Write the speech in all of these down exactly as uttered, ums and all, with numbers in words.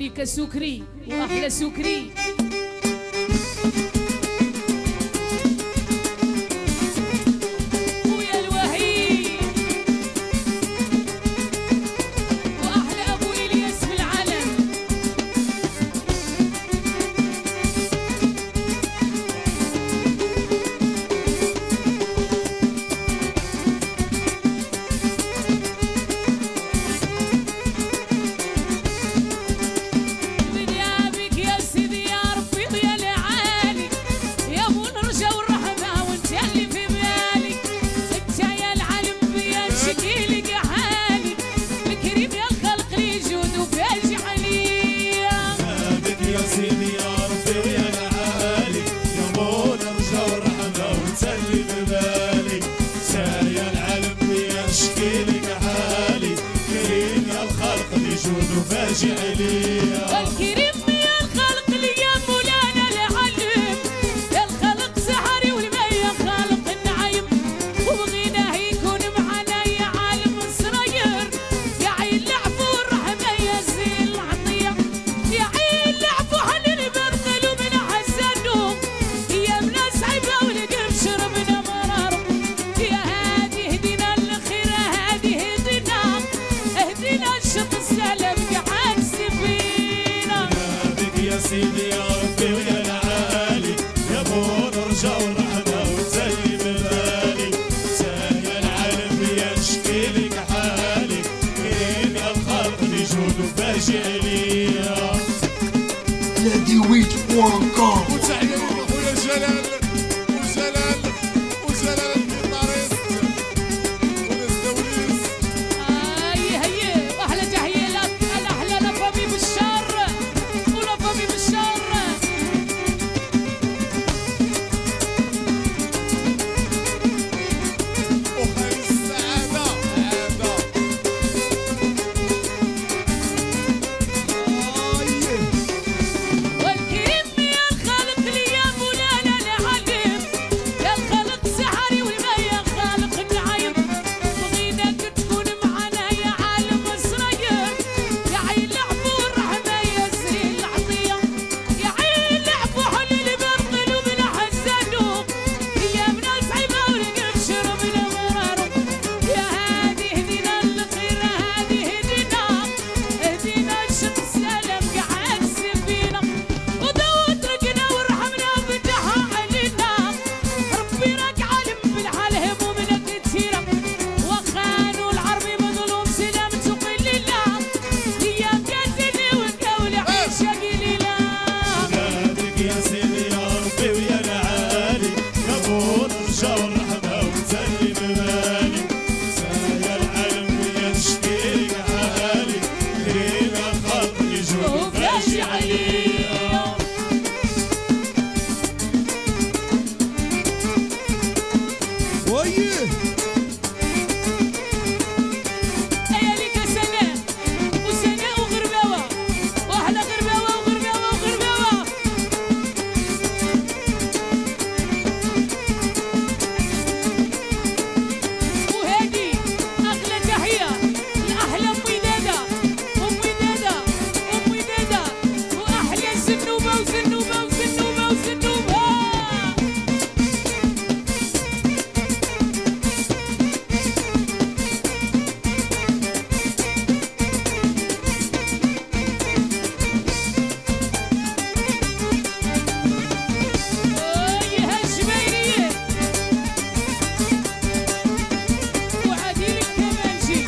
لك سكري واحلى سكري. الكريم يا الخلق لي يا مولانا العلم، يا الخلق سحري والمية خالق النعيم، وبغيناه يكون معنا يا عالم صغير، يا عين العفو والرحمة يا زين العطية، يا عين العفو حلل بطل ومن حسنه، يا من صعيبة والقلب شربنا مرار، يا هادي اهدنا للخير هادي اهدنا اهدنا الشط السلام يا سيدي يا ربي ويا العالي، يا ابو نرجع والرحمه وتسلم بالي، سايا العالم يشكي لك حالي، كريم يا الخلق بجود وفاجئ ليا. لادي ويت بوان كوم. وتحيه لخويا جلال وجلال وجلال القطاريس وناس دوليس. اي هي واحلى تحيه لك الاحلى لفامي بالشر ولفامي بالشر. وخير السعاده عاده. والكريم يا الخالق لي يا مولانا العلم، يا الخلق سحري والمية خالق النعيم، بغيناك تكون معنا يا عالم صغير، يا عين العفو والرحمة يا زين العطية، يا عين العفو حلل بطل ومن حسنه، يا من صعيبة والقلب شربنا مراره، يا هادي اهدنا للخير هادي اهدنا اهدنا الشط السلام قعد سفينة، وداود رقنا وارحمنا وفتحها علينا، ربي راك عالم بالحال همومنا كتيرة، وخانوا العربي مظلوم سلامته قليلة، ايام قاتلني والقول عيشة قليلة. ناديك يا سيدي يا ربي ويا العالي، يا ابو نرجع والرحمه وتسلم بالي، سايا العالم يشكي لك حالي، كريم يا الخلق بجود وفاجئ ليا. ويه لياليك سنة وسنة وغرباوة وأحلى غرباوة وغرباوة وغرباوة. وهادي أغلى تحية لأحلى أم ودادة أم ودادة أم ودادة وأحلى زنوبة وزنوبة وزنوبة وزنوبة. يا الجبيرية وعديل الكمانجي.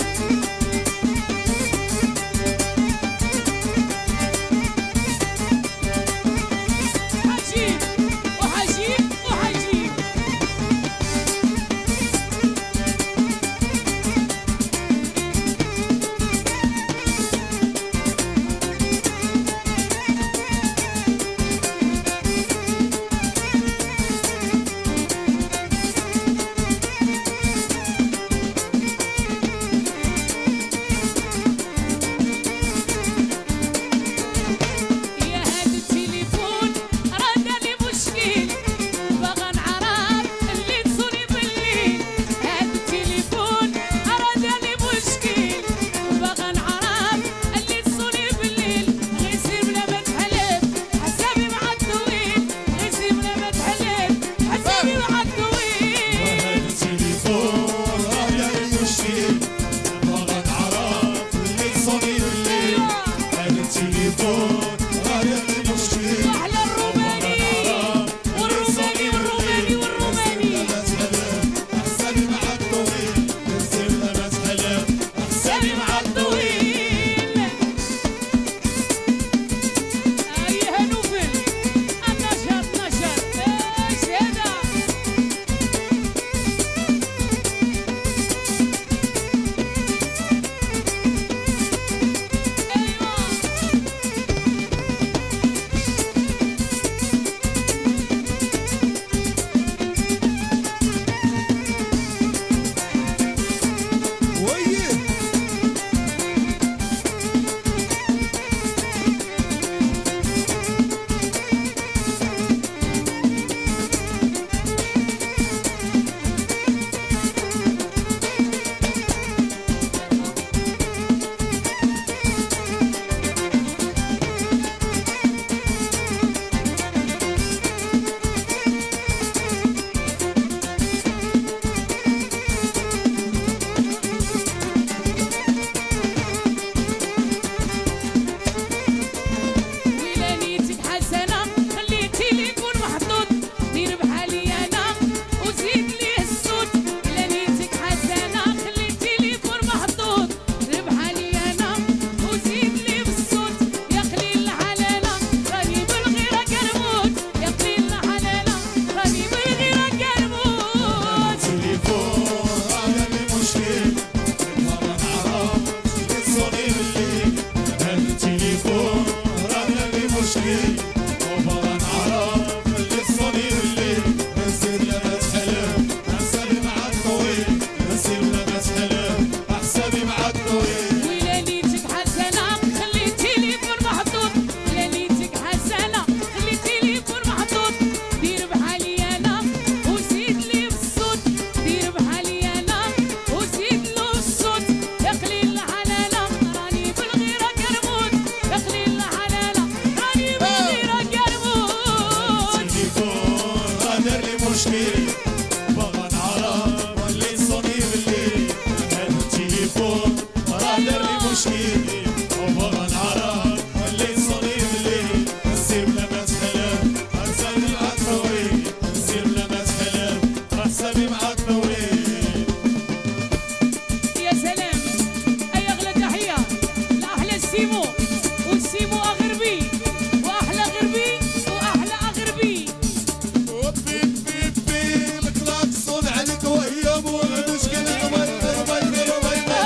مشكي وبغى نعرف اللي الصليب الليل نسيب لما تحلم حسابي مع الطويل نسيب لما تحلم حسابي مع الطويل وليلتك حسنة خليتي لي فور محطوط ليلتك حسنة خليتي لي فور محطوط دير بحالي أنا وزيد لي في الصوت دير بحالي أنا وزيد له الصوت يا قليل الحلالة راني بالغيرة كرموت يا قليل الحلالة راني بالغيرة كرموت التليفون غادر لي مشكل بغى نعرف اللي صليب الليل هذا التليفون غادر لي مشكل وبغى نعرف اللي صليب الليل نسيب لما تحلم حسابي مع الطويل نسيب لما تحلم حسابي مع الطويل يا سلام أي أغلى تحية لأحلى السيمو والسيمو أغربي وأحلى غربي وأحلى أغربي وبي بي بي الكلاكسون عليك وهي مو المشكلة وبيبي وبيبي وبيبي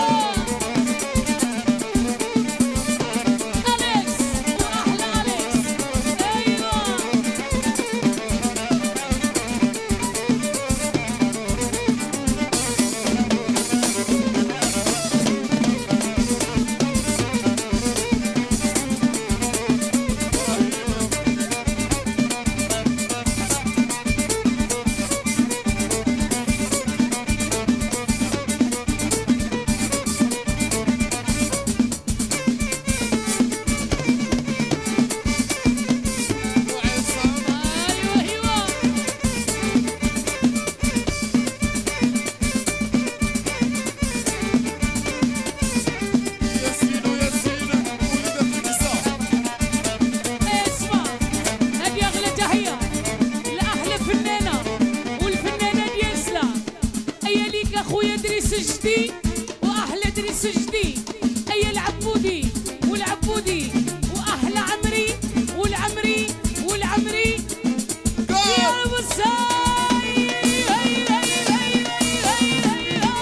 أليكس وأحلى أليكس أيوة أيوة أيوة ياسين وياسين ولد النساء اسمع هذه أغلى تحية لأحلى فنانة والفنانة ديال سلا أيا ليك أخويا دريس جدي وأحلى دريس جدي أيا العبودي والعبودي وأحلى عمري والعمري والعمري يا بصاي هي هي هي هي هي هي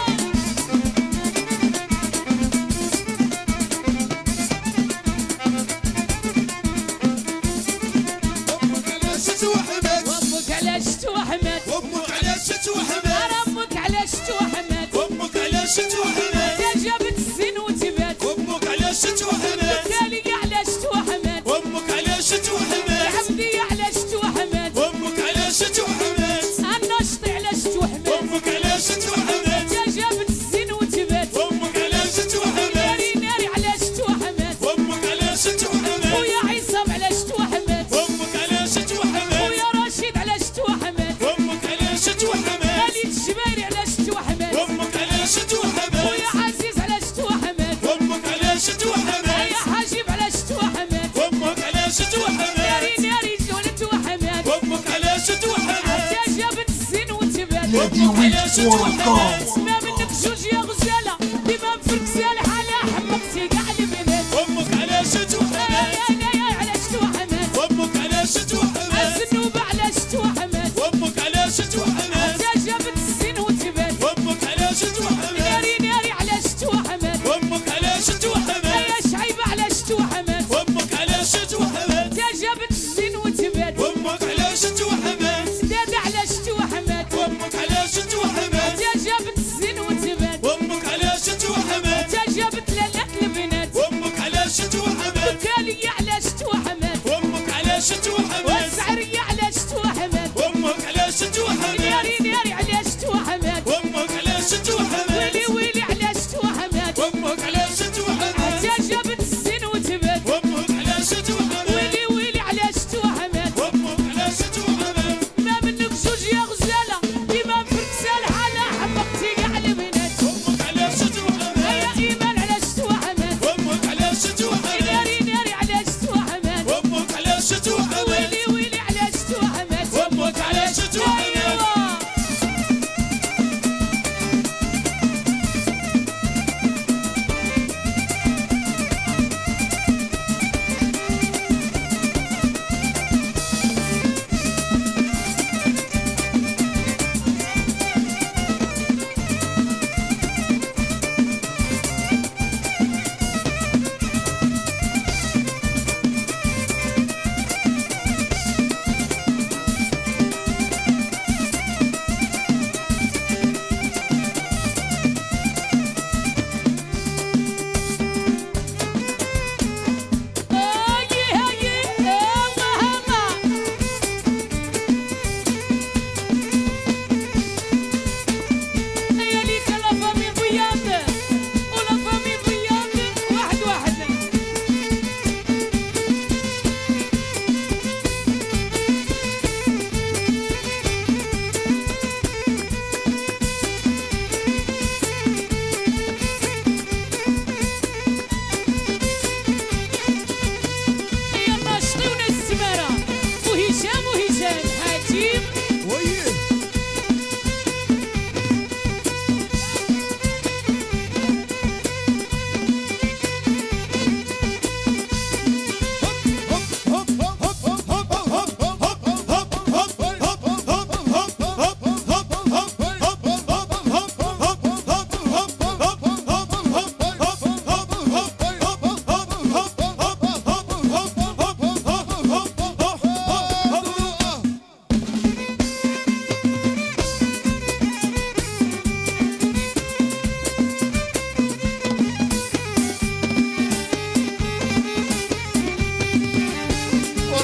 امك على شت وحمد أمك على شت وحمد امك على شت وحمد أمك على شت وحمد امك على شت وحمد يا جابت الزين وتبات امك على شت وحمد تالي على شت وحمد امك على شت وحمد العبدي على شت وحمد امك على شت وحمد النشطي على شت وحمد امك على شت وحمد يا جابت الزين وتبات امك على شت وحمد ناري ناري على شت وحمد امك على شت وحمد ويا عصام على شت وحمد امك على شت وحمد ويا رشيد على شت وحمد امك على شت وحمد خالد الجباري على شت وحمد امك على شت وحمد ويا عزيز على شت وحمد امك على شت وحمد يا حاجب على شت وحمد امك على شت وحمد ناري ناري جولت وحمد امك على شت وحمد يا جابت الزين وتبات Lady Week one call. ما منك جوج يا غزالة ديما مفرك سالح على حمقتي كاع البنات امك على شت وحمد يا يا على شت وحمد امك على شت وحمد الزنوبة على شت وحمد امك على شت وحمد يا جابت الزين وتبات امك على شت وحمد ناري ناري على شت وحمد امك على شت وحمد يا شعيبة على شت وحمد امك على شت وحمد يا جابت الزين وتبات امك على شت وحمد دادا على شت وحمد امك على شت وحمد يا جابت الزين وتبات امك على شت وحمد يا جابت لالات البنات امك على شت وحمد كالية على شت وحمد امك على شت وحمد والسعرية على شت وحمد امك على شت وحمد ناري ناري على شت وحمد امك على شت وحمد ويلي ويلي على شت وحمد امك على شت وحمد يا جابت الزين وتبات امك على شت وحمد ويلي ويلي على شت وحمد امك على شت وحمد ما منك زوج يا غزالة ديما مفرك سالح على حمقتي كاع البنات امك على شت وحمد يا إيمان على شت وحمد امك على شت وحمد ناري ناري على شت وحمد امك على شت وحمد ويلي ويلي على شت وحمد امك على شت وحمد أيوة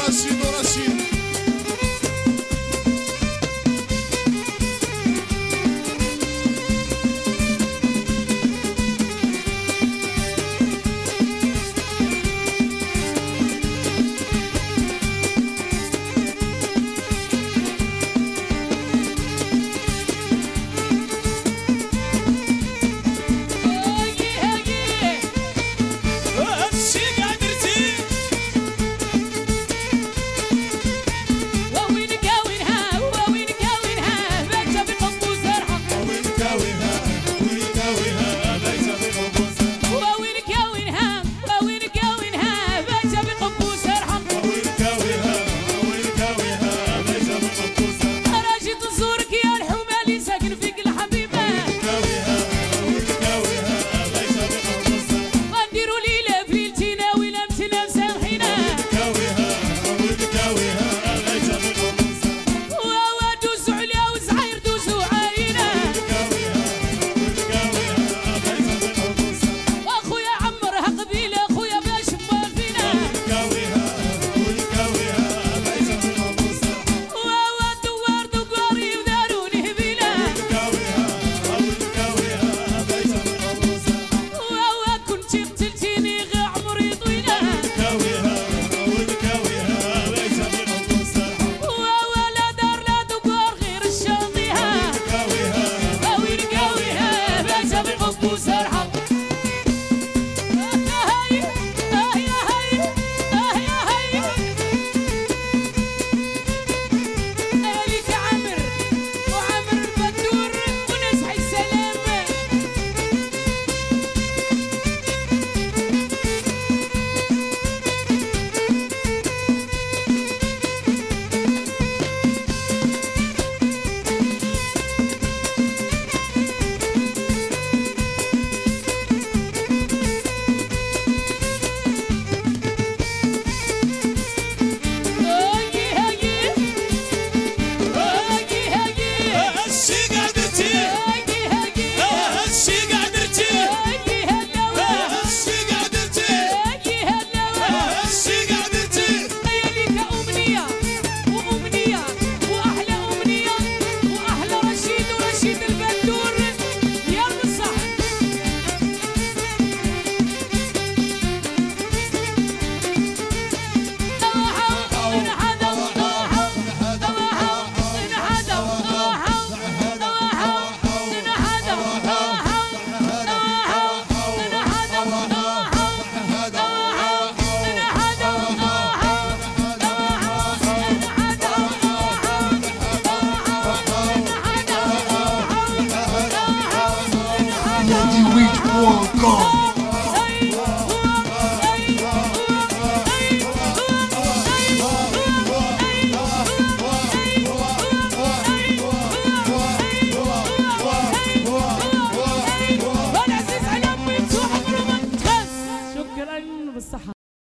رشيد ورشيد